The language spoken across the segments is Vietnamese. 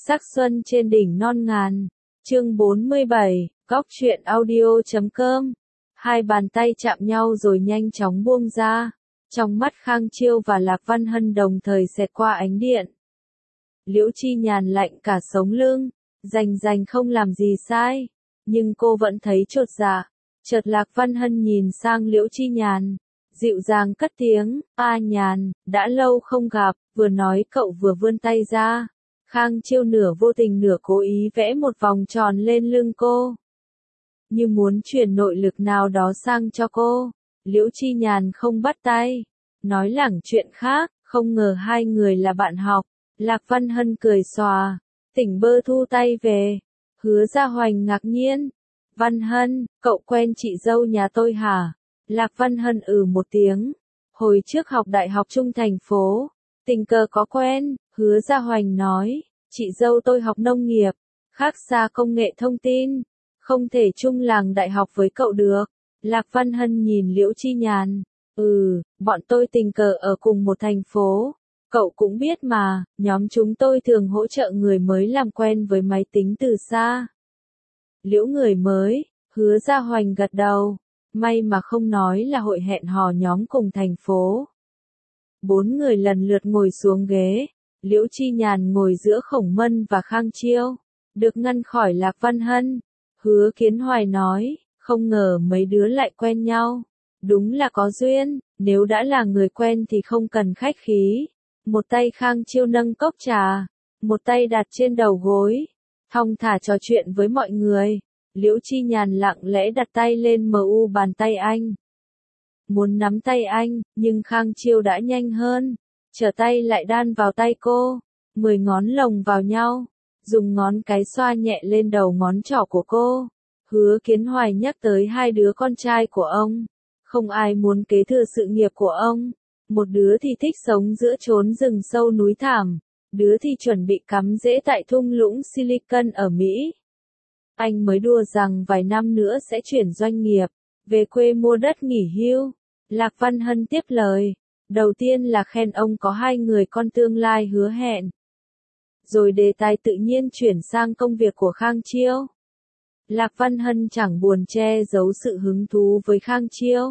Sắc xuân trên đỉnh non ngàn. Chương 47, Góc truyện audio.com. Hai bàn tay chạm nhau rồi nhanh chóng buông ra. Trong mắt Khang Chiêu và Lạc Văn Hân đồng thời xẹt qua ánh điện. Liễu Chi Nhàn lạnh cả sống lưng, rành không làm gì sai, nhưng cô vẫn thấy chột dạ. Chợt Lạc Văn Hân nhìn sang Liễu Chi Nhàn, dịu dàng cất tiếng, "A Nhàn, đã lâu không gặp." Vừa nói cậu vừa vươn tay ra. Khang Chiêu nửa vô tình nửa cố ý vẽ một vòng tròn lên lưng cô, như muốn truyền nội lực nào đó sang cho cô. Liễu Chi Nhàn không bắt tay, nói lẳng chuyện khác, không ngờ hai người là bạn học. Lạc Văn Hân cười xòa, tỉnh bơ thu tay về. Hứa Gia Hoành ngạc nhiên, "Văn Hân, cậu quen chị dâu nhà tôi hả?" Lạc Văn Hân một tiếng, "Hồi trước học đại học chung thành phố, tình cờ có quen." Hứa Gia Hoành nói, "Chị dâu tôi học nông nghiệp, khác xa công nghệ thông tin, không thể chung làng đại học với cậu được." Lạc Văn Hân nhìn Liễu Chi Nhàn, "Bọn tôi tình cờ ở cùng một thành phố, cậu cũng biết mà, nhóm chúng tôi thường hỗ trợ người mới làm quen với máy tính từ xa." "Liễu người mới?" Hứa Gia Hoành gật đầu, may mà không nói là hội hẹn hò nhóm cùng thành phố. Bốn người lần lượt ngồi xuống ghế, Liễu Chi Nhàn ngồi giữa Khổng Mân và Khang Chiêu, được ngăn khỏi Lạc Văn Hân. Hứa Kiến Hoài nói, "Không ngờ mấy đứa lại quen nhau, đúng là có duyên, nếu đã là người quen thì không cần khách khí." Một tay Khang Chiêu nâng cốc trà, một tay đặt trên đầu gối, thong thả trò chuyện với mọi người. Liễu Chi Nhàn lặng lẽ đặt tay lên bàn tay anh, muốn nắm tay anh, nhưng Khang Chiêu đã nhanh hơn, trở tay lại đan vào tay cô, 10 ngón lồng vào nhau, dùng ngón cái xoa nhẹ lên đầu ngón trỏ của cô. Hứa Kiến Hoài nhắc tới hai đứa con trai của ông, không ai muốn kế thừa sự nghiệp của ông, một đứa thì thích sống giữa chốn rừng sâu núi thảm, đứa thì chuẩn bị cắm rễ tại thung lũng Silicon ở Mỹ. Anh mới đùa rằng vài năm nữa sẽ chuyển doanh nghiệp, về quê mua đất nghỉ hưu. Lạc Văn Hân tiếp lời, đầu tiên là khen ông có hai người con tương lai hứa hẹn. Rồi đề tài tự nhiên chuyển sang công việc của Khang Chiêu. Lạc Văn Hân chẳng buồn che giấu sự hứng thú với Khang Chiêu.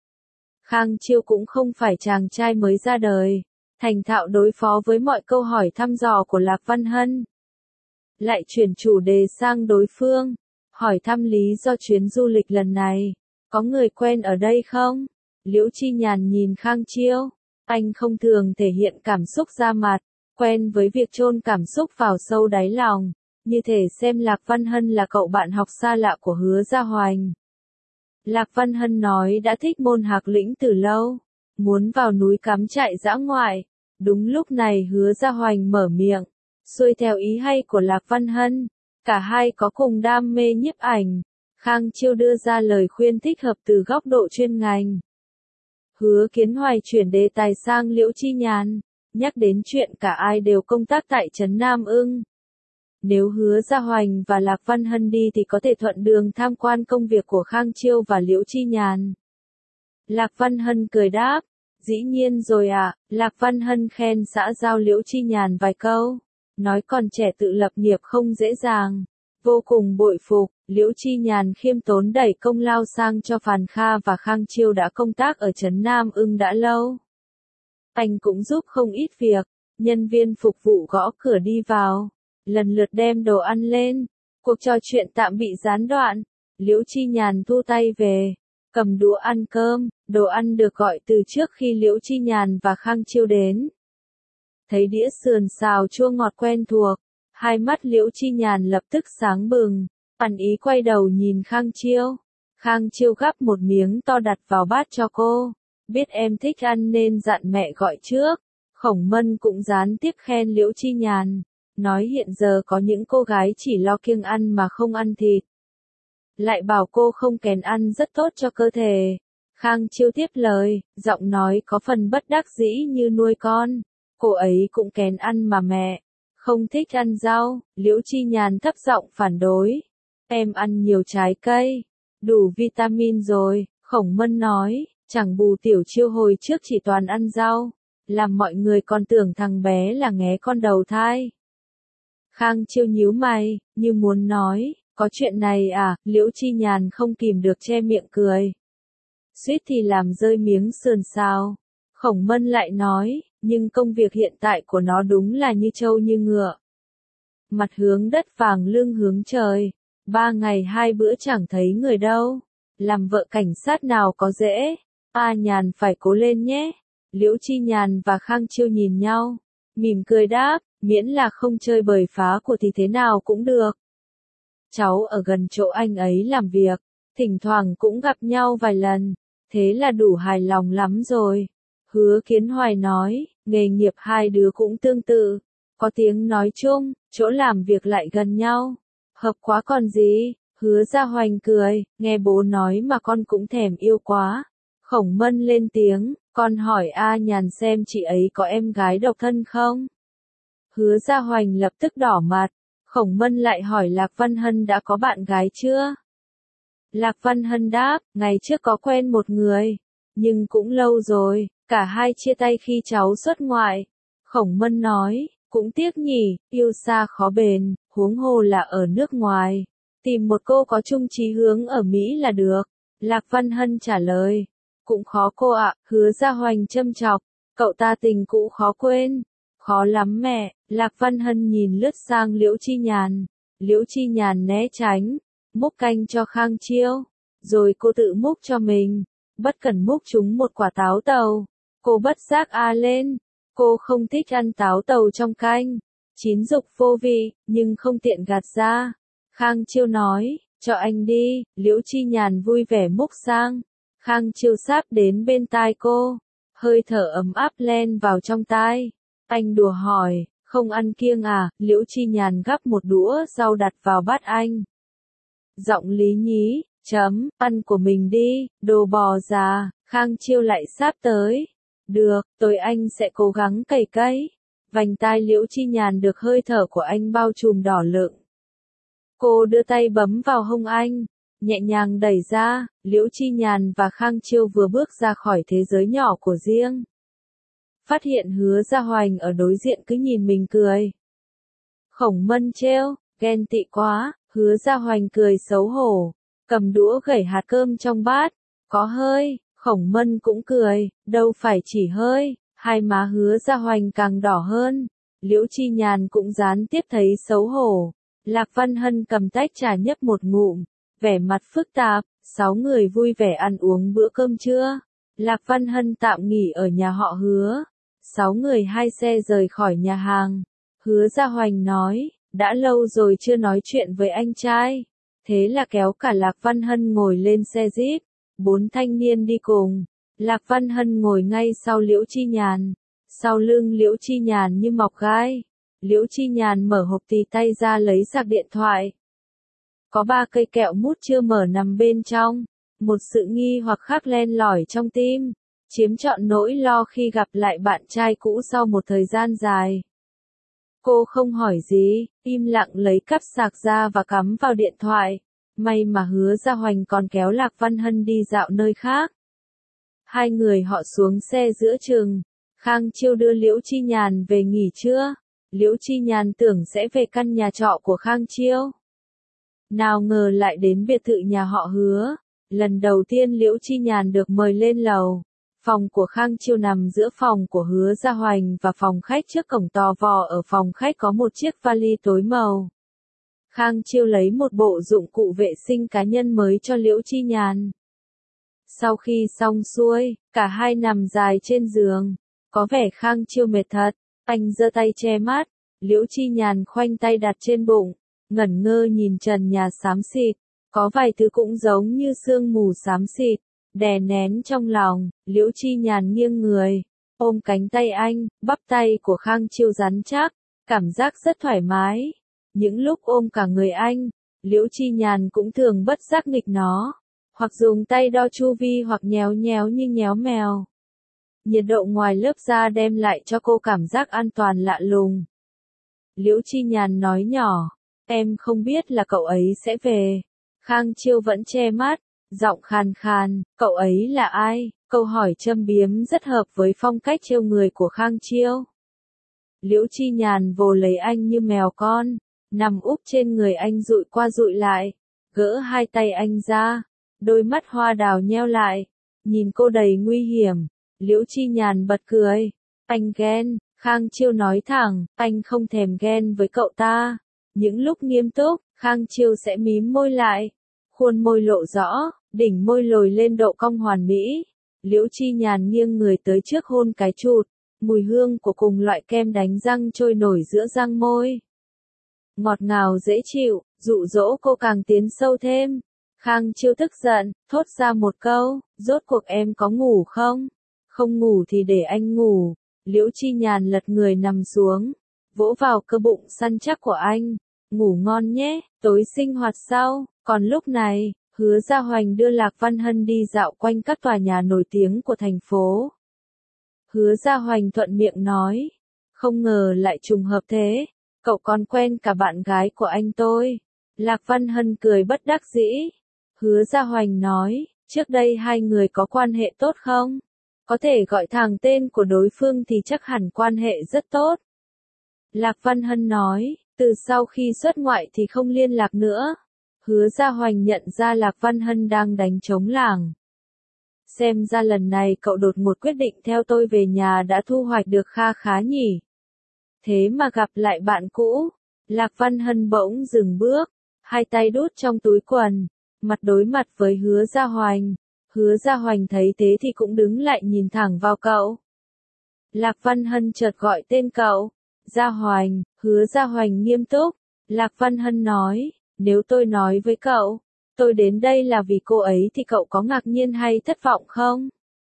Khang Chiêu cũng không phải chàng trai mới ra đời, thành thạo đối phó với mọi câu hỏi thăm dò của Lạc Văn Hân. Lại chuyển chủ đề sang đối phương, hỏi thăm lý do chuyến du lịch lần này, có người quen ở đây không? Liễu Chi Nhàn nhìn Khang Chiêu, anh không thường thể hiện cảm xúc ra mặt, quen với việc chôn cảm xúc vào sâu đáy lòng, như thể xem Lạc Văn Hân là cậu bạn học xa lạ của Hứa Gia Hoành. Lạc Văn Hân nói đã thích môn Hạc Lĩnh từ lâu, muốn vào núi cắm trại dã ngoại. Đúng lúc này Hứa Gia Hoành mở miệng, xuôi theo ý hay của Lạc Văn Hân, cả hai có cùng đam mê nhiếp ảnh. Khang Chiêu đưa ra lời khuyên thích hợp từ góc độ chuyên ngành. Hứa Kiến Hoài chuyển đề tài sang Liễu Chi Nhàn, nhắc đến chuyện cả ai đều công tác tại trấn Nam Ưng. Nếu Hứa Gia Hoành và Lạc Văn Hân đi thì có thể thuận đường tham quan công việc của Khang Chiêu và Liễu Chi Nhàn. Lạc Văn Hân cười đáp, "Dĩ nhiên rồi ạ." Lạc Văn Hân khen xã giao Liễu Chi Nhàn vài câu, nói còn trẻ tự lập nghiệp không dễ dàng, vô cùng bội phục. Liễu Chi Nhàn khiêm tốn đẩy công lao sang cho Phàn Kha và Khang Chiêu đã công tác ở trấn Nam Ưng đã lâu. Anh cũng giúp không ít việc, nhân viên phục vụ gõ cửa đi vào, lần lượt đem đồ ăn lên. Cuộc trò chuyện tạm bị gián đoạn. Liễu Chi Nhàn thu tay về, cầm đũa ăn cơm, đồ ăn được gọi từ trước khi Liễu Chi Nhàn và Khang Chiêu đến. Thấy đĩa sườn xào chua ngọt quen thuộc, hai mắt Liễu Chi Nhàn lập tức sáng bừng, ăn ý quay đầu nhìn Khang Chiêu. Khang Chiêu gắp một miếng to đặt vào bát cho cô, biết em thích ăn nên dặn mẹ gọi trước. Khổng Mân cũng gián tiếp khen Liễu Chi Nhàn, nói hiện giờ có những cô gái chỉ lo kiêng ăn mà không ăn thịt. Lại bảo cô không kén ăn rất tốt cho cơ thể. Khang Chiêu tiếp lời, giọng nói có phần bất đắc dĩ như nuôi con. Cô ấy cũng kén ăn mà mẹ, không thích ăn rau. Liễu Chi Nhàn thấp giọng phản đối, em ăn nhiều trái cây, đủ vitamin rồi. Khổng Mân nói, chẳng bù Tiểu Chiêu hồi trước chỉ toàn ăn rau, làm mọi người còn tưởng thằng bé là nghé con đầu thai. Khang Chiêu nhíu mày, như muốn nói, có chuyện này à, Liễu Chi Nhàn không kìm được che miệng cười. Suýt thì làm rơi miếng sườn xào. Khổng Mân lại nói, nhưng công việc hiện tại của nó đúng là như trâu như ngựa. Mặt hướng đất vàng lưng hướng trời, 3 ngày 2 bữa chẳng thấy người đâu. Làm vợ cảnh sát nào có dễ, A Nhàn phải cố lên nhé. Liễu Chi Nhàn và Khang Chiêu nhìn nhau, mỉm cười đáp, miễn là không chơi bời phá của thì thế nào cũng được. Cháu ở gần chỗ anh ấy làm việc, thỉnh thoảng cũng gặp nhau vài lần, thế là đủ hài lòng lắm rồi. Hứa Kiến Hoài nói, nghề nghiệp hai đứa cũng tương tự, có tiếng nói chung, chỗ làm việc lại gần nhau, hợp quá còn gì. Hứa Gia Hoành cười, nghe bố nói mà con cũng thèm yêu quá. Khổng Mân lên tiếng, con hỏi A Nhàn xem chị ấy có em gái độc thân không? Hứa Gia Hoành lập tức đỏ mặt. Khổng Mân lại hỏi Lạc Văn Hân đã có bạn gái chưa? Lạc Văn Hân đáp, ngày trước có quen một người, nhưng cũng lâu rồi, cả hai chia tay khi cháu xuất ngoại. Khổng Mân nói, cũng tiếc nhỉ, yêu xa khó bền, huống hồ là ở nước ngoài. Tìm một cô có chung chí hướng ở Mỹ là được. Lạc Văn Hân trả lời, cũng khó cô ạ. Hứa Gia Hoành châm chọc, cậu ta tình cũ khó quên. Khó lắm mẹ. Lạc Văn Hân nhìn lướt sang Liễu Chi Nhàn. Liễu Chi Nhàn né tránh, múc canh cho Khang Chiêu, rồi cô tự múc cho mình. Bất cẩn múc trúng một quả táo tàu. Cô bất giác a lên. Cô không thích ăn táo tàu trong canh. Chín dục vô vị, nhưng không tiện gạt ra. Khang Chiêu nói, cho anh đi. Liễu Chi Nhàn vui vẻ múc sang. Khang Chiêu sáp đến bên tai cô, hơi thở ấm áp len vào trong tai. Anh đùa hỏi, không ăn kiêng à? Liễu Chi Nhàn gắp một đũa rau đặt vào bát anh. Giọng lý nhí, ăn của mình đi, đồ bò già. Khang Chiêu lại sáp tới. Được, tối anh sẽ cố gắng cày cấy. Vành tai Liễu Chi Nhàn được hơi thở của anh bao trùm đỏ lựng. Cô đưa tay bấm vào hông anh, nhẹ nhàng đẩy ra. Liễu Chi Nhàn và Khang Chiêu vừa bước ra khỏi thế giới nhỏ của riêng. Phát hiện Hứa Gia Hoành ở đối diện cứ nhìn mình cười. Khổng Mân trêu, ghen tị quá. Hứa Gia Hoành cười xấu hổ, cầm đũa gẩy hạt cơm trong bát. Có hơi. Khổng Mân cũng cười, đâu phải chỉ hơi. Hai má Hứa Gia Hoành càng đỏ hơn. Liễu Chi Nhàn cũng gián tiếp thấy xấu hổ. Lạc Văn Hân cầm tách trà nhấp một ngụm, vẻ mặt phức tạp. 6 người vui vẻ ăn uống bữa cơm trưa. Lạc Văn Hân tạm nghỉ ở nhà họ Hứa. 6 người 2 xe rời khỏi nhà hàng. Hứa Gia Hoành nói, đã lâu rồi chưa nói chuyện với anh trai. Thế là kéo cả Lạc Văn Hân ngồi lên xe Jeep. 4 thanh niên đi cùng. Lạc Văn Hân ngồi ngay sau Liễu Chi Nhàn. Sau lưng Liễu Chi Nhàn như mọc gai. Liễu Chi Nhàn mở hộp tì tay ra lấy sạc điện thoại. Có 3 cây kẹo mút chưa mở nằm bên trong. Một sự nghi hoặc khác len lỏi trong tim, chiếm trọn nỗi lo khi gặp lại bạn trai cũ sau một thời gian dài. Cô không hỏi gì, im lặng lấy cắp sạc ra và cắm vào điện thoại. May mà Hứa Gia Hoành còn kéo Lạc Văn Hân đi dạo nơi khác. Hai người họ xuống xe giữa chừng. Khang Chiêu đưa Liễu Chi Nhàn về nghỉ trưa. Liễu Chi Nhàn tưởng sẽ về căn nhà trọ của Khang Chiêu. Nào ngờ lại đến biệt thự nhà họ Hứa. Lần đầu tiên Liễu Chi Nhàn được mời lên lầu. Phòng của Khang Chiêu nằm giữa phòng của Hứa Gia Hoành và phòng khách. Trước cổng to vò ở phòng khách có một chiếc vali tối màu. Khang Chiêu lấy một bộ dụng cụ vệ sinh cá nhân mới cho Liễu Chi Nhàn. Sau khi xong xuôi, cả hai nằm dài trên giường. Có vẻ Khang Chiêu mệt thật. Anh giơ tay che mắt. Liễu Chi Nhàn khoanh tay đặt trên bụng, ngẩn ngơ nhìn trần nhà xám xịt. Có vài thứ cũng giống như sương mù xám xịt, đè nén trong lòng. Liễu Chi Nhàn nghiêng người, ôm cánh tay anh. Bắp tay của Khang Chiêu rắn chắc, cảm giác rất thoải mái. Những lúc ôm cả người anh, Liễu Chi Nhàn cũng thường bất giác nghịch nó, hoặc dùng tay đo chu vi hoặc nhéo nhéo như nhéo mèo. Nhiệt độ ngoài lớp da đem lại cho cô cảm giác an toàn lạ lùng. Liễu Chi Nhàn nói nhỏ, em không biết là cậu ấy sẽ về. Khang Chiêu vẫn che mắt, giọng khàn khàn, cậu ấy là ai? Câu hỏi châm biếm rất hợp với phong cách trêu người của Khang Chiêu. Liễu Chi Nhàn vồ lấy anh như mèo con, nằm úp trên người anh dụi qua dụi lại, gỡ hai tay anh ra, đôi mắt hoa đào nheo lại, nhìn cô đầy nguy hiểm. Liễu Chi Nhàn bật cười, anh ghen, Khang Chiêu nói thẳng, anh không thèm ghen với cậu ta. Những lúc nghiêm túc, Khang Chiêu sẽ mím môi lại, khuôn môi lộ rõ, đỉnh môi lồi lên độ cong hoàn mỹ. Liễu Chi Nhàn nghiêng người tới trước hôn cái chụt, mùi hương của cùng loại kem đánh răng trôi nổi giữa răng môi. Ngọt ngào dễ chịu, dụ dỗ cô càng tiến sâu thêm. Khang Chiêu tức giận, thốt ra một câu, rốt cuộc em có ngủ không? Không ngủ thì để anh ngủ. Liễu Chi Nhàn lật người nằm xuống, vỗ vào cơ bụng săn chắc của anh. Ngủ ngon nhé, tối sinh hoạt sau. Còn lúc này, Hứa Gia Hoành đưa Lạc Văn Hân đi dạo quanh các tòa nhà nổi tiếng của thành phố. Hứa Gia Hoành thuận miệng nói, không ngờ lại trùng hợp thế, cậu còn quen cả bạn gái của anh tôi. Lạc Văn Hân cười bất đắc dĩ. Hứa Gia Hoành nói, trước đây hai người có quan hệ tốt không? Có thể gọi thẳng tên của đối phương thì chắc hẳn quan hệ rất tốt. Lạc Văn Hân nói, từ sau khi xuất ngoại thì không liên lạc nữa. Hứa Gia Hoành nhận ra Lạc Văn Hân đang đánh trống lảng. Xem ra lần này cậu đột ngột quyết định theo tôi về nhà đã thu hoạch được kha khá nhỉ. Thế mà gặp lại bạn cũ. Lạc Văn Hân bỗng dừng bước, hai tay đút trong túi quần, mặt đối mặt với Hứa Gia Hoành. Hứa Gia Hoành thấy thế thì cũng đứng lại nhìn thẳng vào cậu. Lạc Văn Hân chợt gọi tên cậu. Gia Hoành. Hứa Gia Hoành nghiêm túc. Lạc Văn Hân nói, nếu tôi nói với cậu, tôi đến đây là vì cô ấy thì cậu có ngạc nhiên hay thất vọng không?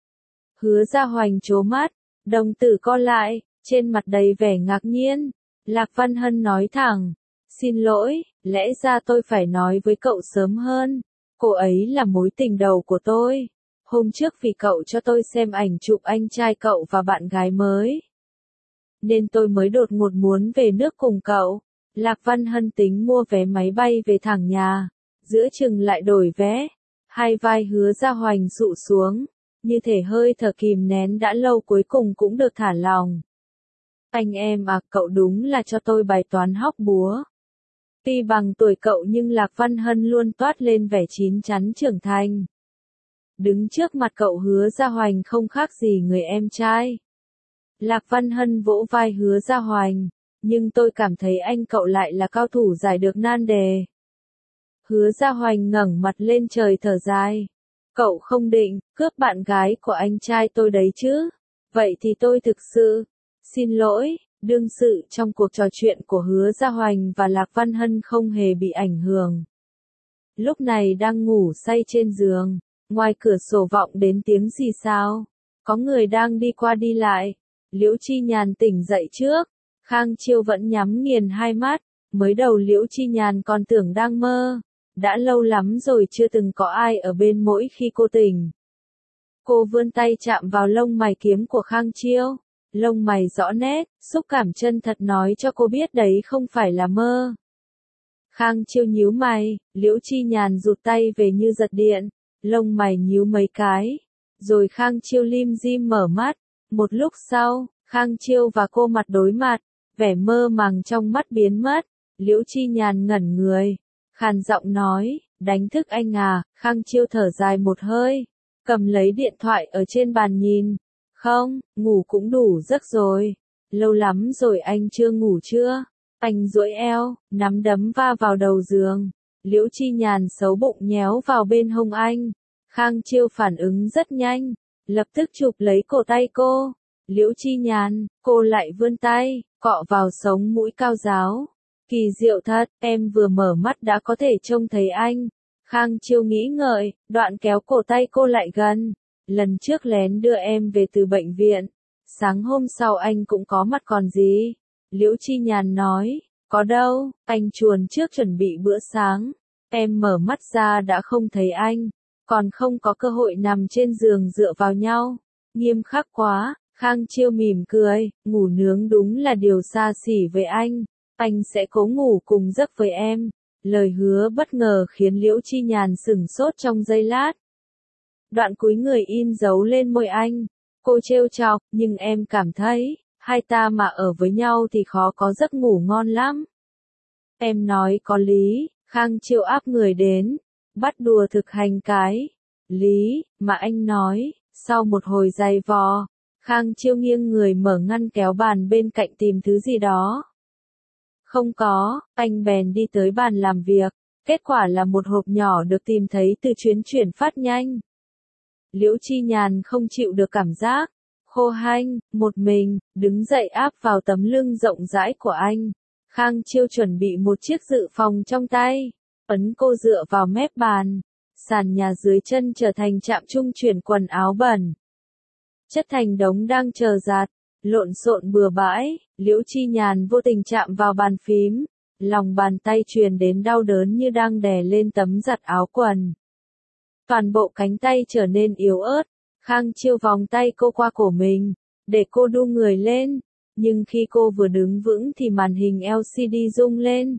Hứa Gia Hoành trố mắt, đồng tử co lại, trên mặt đầy vẻ ngạc nhiên. Lạc Văn Hân nói thẳng, xin lỗi, lẽ ra tôi phải nói với cậu sớm hơn. Cô ấy là mối tình đầu của tôi. Hôm trước vì cậu cho tôi xem ảnh chụp anh trai cậu và bạn gái mới, nên tôi mới đột ngột muốn về nước cùng cậu. Lạc Văn Hân tính mua vé máy bay về thẳng nhà, giữa chừng lại đổi vé. Hai vai Hứa Gia Hoành dụ xuống, như thể hơi thở kìm nén đã lâu cuối cùng cũng được thả lỏng. Anh em à, cậu đúng là cho tôi bài toán hóc búa. Tuy bằng tuổi cậu nhưng Lạc Văn Hân luôn toát lên vẻ chín chắn trưởng thành. Đứng trước mặt cậu Hứa Gia Hoành không khác gì người em trai. Lạc Văn Hân vỗ vai Hứa Gia Hoành, nhưng tôi cảm thấy anh cậu lại là cao thủ giải được nan đề. Hứa Gia Hoành ngẩng mặt lên trời thở dài. Cậu không định cướp bạn gái của anh trai tôi đấy chứ? Vậy thì tôi thực sự xin lỗi. Đương sự trong cuộc trò chuyện của Hứa Gia Hoành và Lạc Văn Hân không hề bị ảnh hưởng. Lúc này đang ngủ say trên giường, ngoài cửa sổ vọng đến tiếng xì xào. Có người đang đi qua đi lại. Liễu Chi Nhàn tỉnh dậy trước. Khang Chiêu vẫn nhắm nghiền hai mắt. Mới đầu Liễu Chi Nhàn còn tưởng đang mơ. Đã lâu lắm rồi chưa từng có ai ở bên mỗi khi cô tỉnh. Cô vươn tay chạm vào lông mày kiếm của Khang Chiêu. Lông mày rõ nét, xúc cảm chân thật nói cho cô biết đấy không phải là mơ. Khang Chiêu nhíu mày, Liễu Chi Nhàn rụt tay về như giật điện, lông mày nhíu mấy cái, rồi Khang Chiêu lim dim mở mắt. Một lúc sau, Khang Chiêu và cô mặt đối mặt, vẻ mơ màng trong mắt biến mất. Liễu Chi Nhàn ngẩn người, khàn giọng nói, đánh thức anh à? Khang Chiêu thở dài một hơi, cầm lấy điện thoại ở trên bàn nhìn. Không, ngủ cũng đủ giấc rồi. Lâu lắm rồi anh chưa ngủ chưa? Anh duỗi eo, nắm đấm va vào đầu giường. Liễu Chi Nhàn xấu bụng nhéo vào bên hông anh. Khang Chiêu phản ứng rất nhanh, lập tức chụp lấy cổ tay cô. Liễu Chi Nhàn, cô lại vươn tay, cọ vào sống mũi cao ráo. Kỳ diệu thật, em vừa mở mắt đã có thể trông thấy anh. Khang Chiêu nghĩ ngợi, đoạn kéo cổ tay cô lại gần. Lần trước lén đưa em về từ bệnh viện, sáng hôm sau anh cũng có mặt còn gì. Liễu Chi Nhàn nói, có đâu, anh chuồn trước chuẩn bị bữa sáng. Em mở mắt ra đã không thấy anh, còn không có cơ hội nằm trên giường dựa vào nhau. Nghiêm khắc quá. Khang Chiêu mỉm cười, ngủ nướng đúng là điều xa xỉ với anh sẽ cố ngủ cùng giấc với em. Lời hứa bất ngờ khiến Liễu Chi Nhàn sửng sốt trong giây lát. Đoạn cúi người in dấu lên môi anh. Cô trêu chọc, nhưng em cảm thấy, hai ta mà ở với nhau thì khó có giấc ngủ ngon lắm. Em nói có lý, Khang Chiêu áp người đến, bắt đùa thực hành cái lý mà anh nói. Sau một hồi giày vò, Khang Chiêu nghiêng người mở ngăn kéo bàn bên cạnh tìm thứ gì đó. Không có, anh bèn đi tới bàn làm việc, kết quả là một hộp nhỏ được tìm thấy từ chuyến chuyển phát nhanh. Liễu Chi Nhàn không chịu được cảm giác khô hanh, một mình, đứng dậy áp vào tấm lưng rộng rãi của anh. Khang Chiêu chuẩn bị một chiếc dự phòng trong tay, ấn cô dựa vào mép bàn. Sàn nhà dưới chân trở thành trạm trung chuyển quần áo bẩn. Chất thành đống đang chờ giặt, lộn xộn bừa bãi, Liễu Chi Nhàn vô tình chạm vào bàn phím, lòng bàn tay truyền đến đau đớn như đang đè lên tấm giặt áo quần. Toàn bộ cánh tay trở nên yếu ớt, Khang Chiêu vòng tay cô qua cổ mình, để cô đu người lên, nhưng khi cô vừa đứng vững thì màn hình LCD rung lên.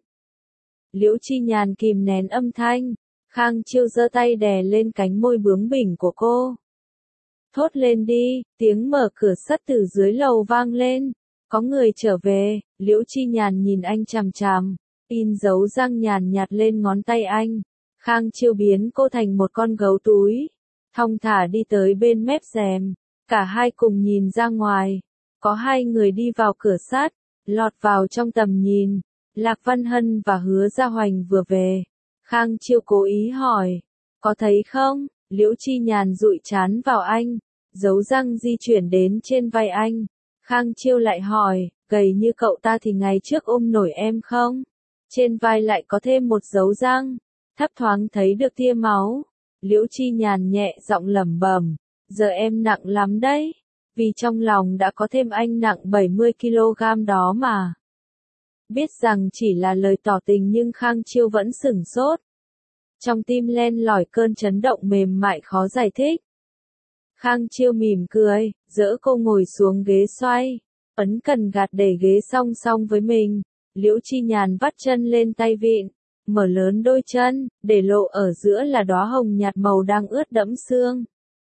Liễu Chi Nhàn kìm nén âm thanh, Khang Chiêu giơ tay đè lên cánh môi bướng bỉnh của cô. Thốt lên đi, tiếng mở cửa sắt từ dưới lầu vang lên. Có người trở về, Liễu Chi Nhàn nhìn anh chằm chằm, in dấu răng nhàn nhạt lên ngón tay anh. Khang Chiêu biến cô thành một con gấu túi, thong thả đi tới bên mép rèm, cả hai cùng nhìn ra ngoài. Có hai người đi vào cửa sắt, lọt vào trong tầm nhìn. Lạc Văn Hân và Hứa Gia Hoành vừa về. Khang Chiêu cố ý hỏi, có thấy không? Liễu Chi Nhàn dụi trán vào anh, dấu răng di chuyển đến trên vai anh. Khang Chiêu lại hỏi, gầy như cậu ta thì ngày trước ôm nổi em không? Trên vai lại có thêm một dấu răng, thấp thoáng thấy được tia máu. Liễu Chi Nhàn nhẹ giọng lẩm bẩm, giờ em nặng lắm đấy, vì trong lòng đã có thêm anh nặng 70 kg đó mà. Biết rằng chỉ là lời tỏ tình nhưng Khang Chiêu vẫn sửng sốt. Trong tim len lỏi cơn chấn động mềm mại khó giải thích. Khang Chiêu mỉm cười, dỡ cô ngồi xuống ghế xoay, ấn cần gạt để ghế song song với mình. Liễu Chi Nhàn vắt chân lên tay vịn, mở lớn đôi chân, để lộ ở giữa là đóa hồng nhạt màu đang ướt đẫm xương.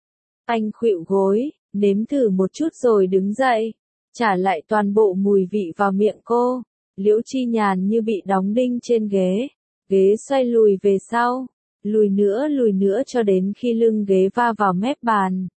Anh khuỵu gối, nếm thử một chút rồi đứng dậy, trả lại toàn bộ mùi vị vào miệng cô. Liễu Chi Nhàn như bị đóng đinh trên ghế, ghế xoay lùi về sau, lùi nữa cho đến khi lưng ghế va vào mép bàn.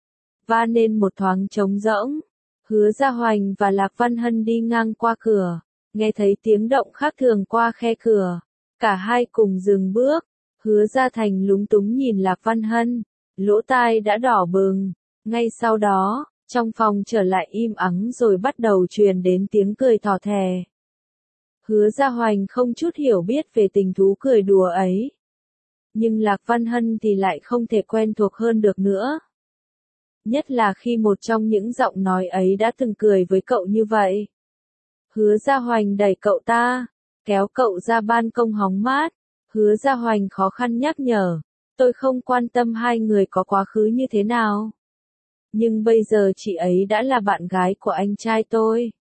Va nên một thoáng trống rỗng. Hứa Gia Hoành và Lạc Văn Hân đi ngang qua cửa, nghe thấy tiếng động khác thường qua khe cửa. Cả hai cùng dừng bước. Hứa Gia Thành lúng túng nhìn Lạc Văn Hân, lỗ tai đã đỏ bừng. Ngay sau đó, trong phòng trở lại im ắng rồi bắt đầu truyền đến tiếng cười thỏ thẻ. Hứa Gia Hoành không chút hiểu biết về tình thú cười đùa ấy. Nhưng Lạc Văn Hân thì lại không thể quen thuộc hơn được nữa. Nhất là khi một trong những giọng nói ấy đã từng cười với cậu như vậy. Hứa Gia Hoành đẩy cậu ta, kéo cậu ra ban công hóng mát. Hứa Gia Hoành khó khăn nhắc nhở, tôi không quan tâm hai người có quá khứ như thế nào. Nhưng bây giờ chị ấy đã là bạn gái của anh trai tôi.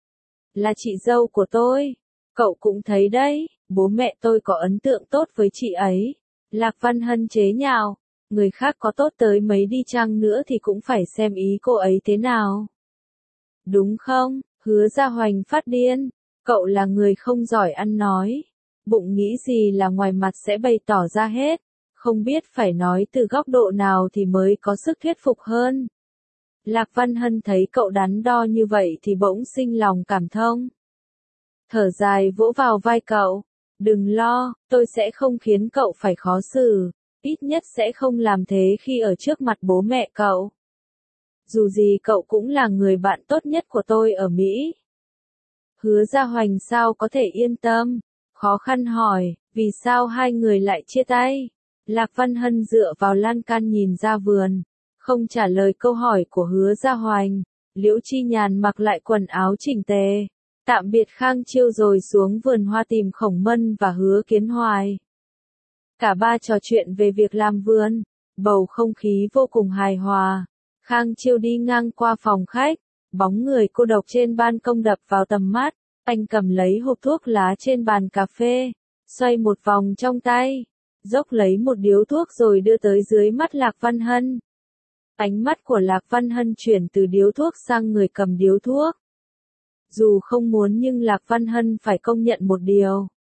Là chị dâu của tôi. Cậu cũng thấy đấy, bố mẹ tôi có ấn tượng tốt với chị ấy. Lạc Văn Hân chế nhạo, người khác có tốt tới mấy đi chăng nữa thì cũng phải xem ý cô ấy thế nào. Đúng không? Hứa Gia Hoành phát điên, cậu là người không giỏi ăn nói. Bụng nghĩ gì là ngoài mặt sẽ bày tỏ ra hết, không biết phải nói từ góc độ nào thì mới có sức thuyết phục hơn. Lạc Văn Hân thấy cậu đắn đo như vậy thì bỗng sinh lòng cảm thông. Thở dài vỗ vào vai cậu, đừng lo, tôi sẽ không khiến cậu phải khó xử, ít nhất sẽ không làm thế khi ở trước mặt bố mẹ cậu. Dù gì cậu cũng là người bạn tốt nhất của tôi ở Mỹ. Hứa Gia Hoành sao có thể yên tâm, khó khăn hỏi, vì sao hai người lại chia tay? Lạc Văn Hân dựa vào lan can nhìn ra vườn, không trả lời câu hỏi của Hứa Gia Hoành. Liễu Chi Nhàn mặc lại quần áo chỉnh tề, tạm biệt Khang Chiêu rồi xuống vườn hoa tìm Khổng Mân và Hứa Kiến Hoài. Cả ba trò chuyện về việc làm vườn, bầu không khí vô cùng hài hòa. Khang Chiêu đi ngang qua phòng khách, bóng người cô độc trên ban công đập vào tầm mắt, anh cầm lấy hộp thuốc lá trên bàn cà phê, xoay một vòng trong tay, dốc lấy một điếu thuốc rồi đưa tới dưới mắt Lạc Văn Hân. Ánh mắt của Lạc Văn Hân chuyển từ điếu thuốc sang người cầm điếu thuốc. Dù không muốn nhưng Lạc Văn Hân phải công nhận một điều,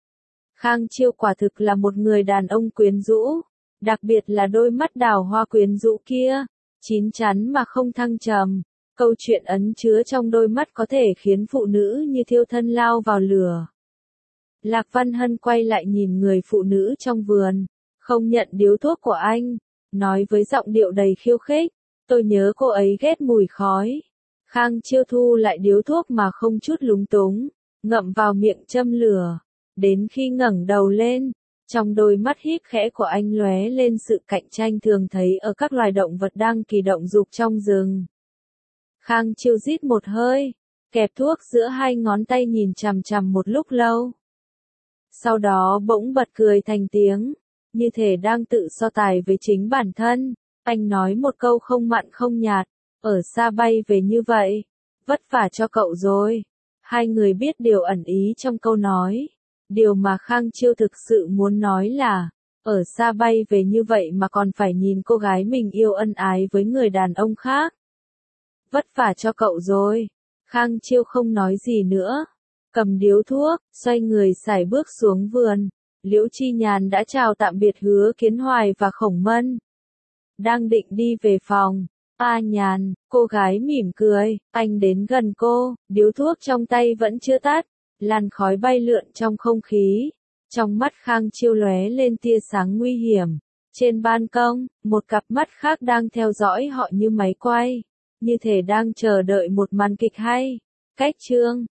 Khang Chiêu quả thực là một người đàn ông quyến rũ, đặc biệt là đôi mắt đào hoa quyến rũ kia, chín chắn mà không thăng trầm. Câu chuyện ẩn chứa trong đôi mắt có thể khiến phụ nữ như thiêu thân lao vào lửa. Lạc Văn Hân quay lại nhìn người phụ nữ trong vườn, không nhận điếu thuốc của anh, nói với giọng điệu đầy khiêu khích, tôi nhớ cô ấy ghét mùi khói. Khang Chiêu thu lại điếu thuốc mà không chút lúng túng, ngậm vào miệng châm lửa, đến khi ngẩng đầu lên, trong đôi mắt híp khẽ của anh lóe lên sự cạnh tranh thường thấy ở các loài động vật đang kỳ động dục trong rừng. Khang Chiêu rít một hơi, kẹp thuốc giữa hai ngón tay nhìn chằm chằm một lúc lâu. Sau đó bỗng bật cười thành tiếng, như thể đang tự so tài với chính bản thân. Anh nói một câu không mặn không nhạt, ở xa bay về như vậy, vất vả cho cậu rồi. Hai người biết điều ẩn ý trong câu nói. Điều mà Khang Chiêu thực sự muốn nói là, ở xa bay về như vậy mà còn phải nhìn cô gái mình yêu ân ái với người đàn ông khác. Vất vả cho cậu rồi. Khang Chiêu không nói gì nữa. Cầm điếu thuốc, xoay người sải bước xuống vườn. Liễu Chi Nhàn đã chào tạm biệt Hứa Kiến Hoài và Khổng Mân. Đang định đi về phòng. A Nhàn, cô gái mỉm cười, anh đến gần cô, điếu thuốc trong tay vẫn chưa tắt. Làn khói bay lượn trong không khí. Trong mắt Khang Chiêu lóe lên tia sáng nguy hiểm. Trên ban công, một cặp mắt khác đang theo dõi họ như máy quay. Như thể đang chờ đợi một màn kịch hay. Cách chương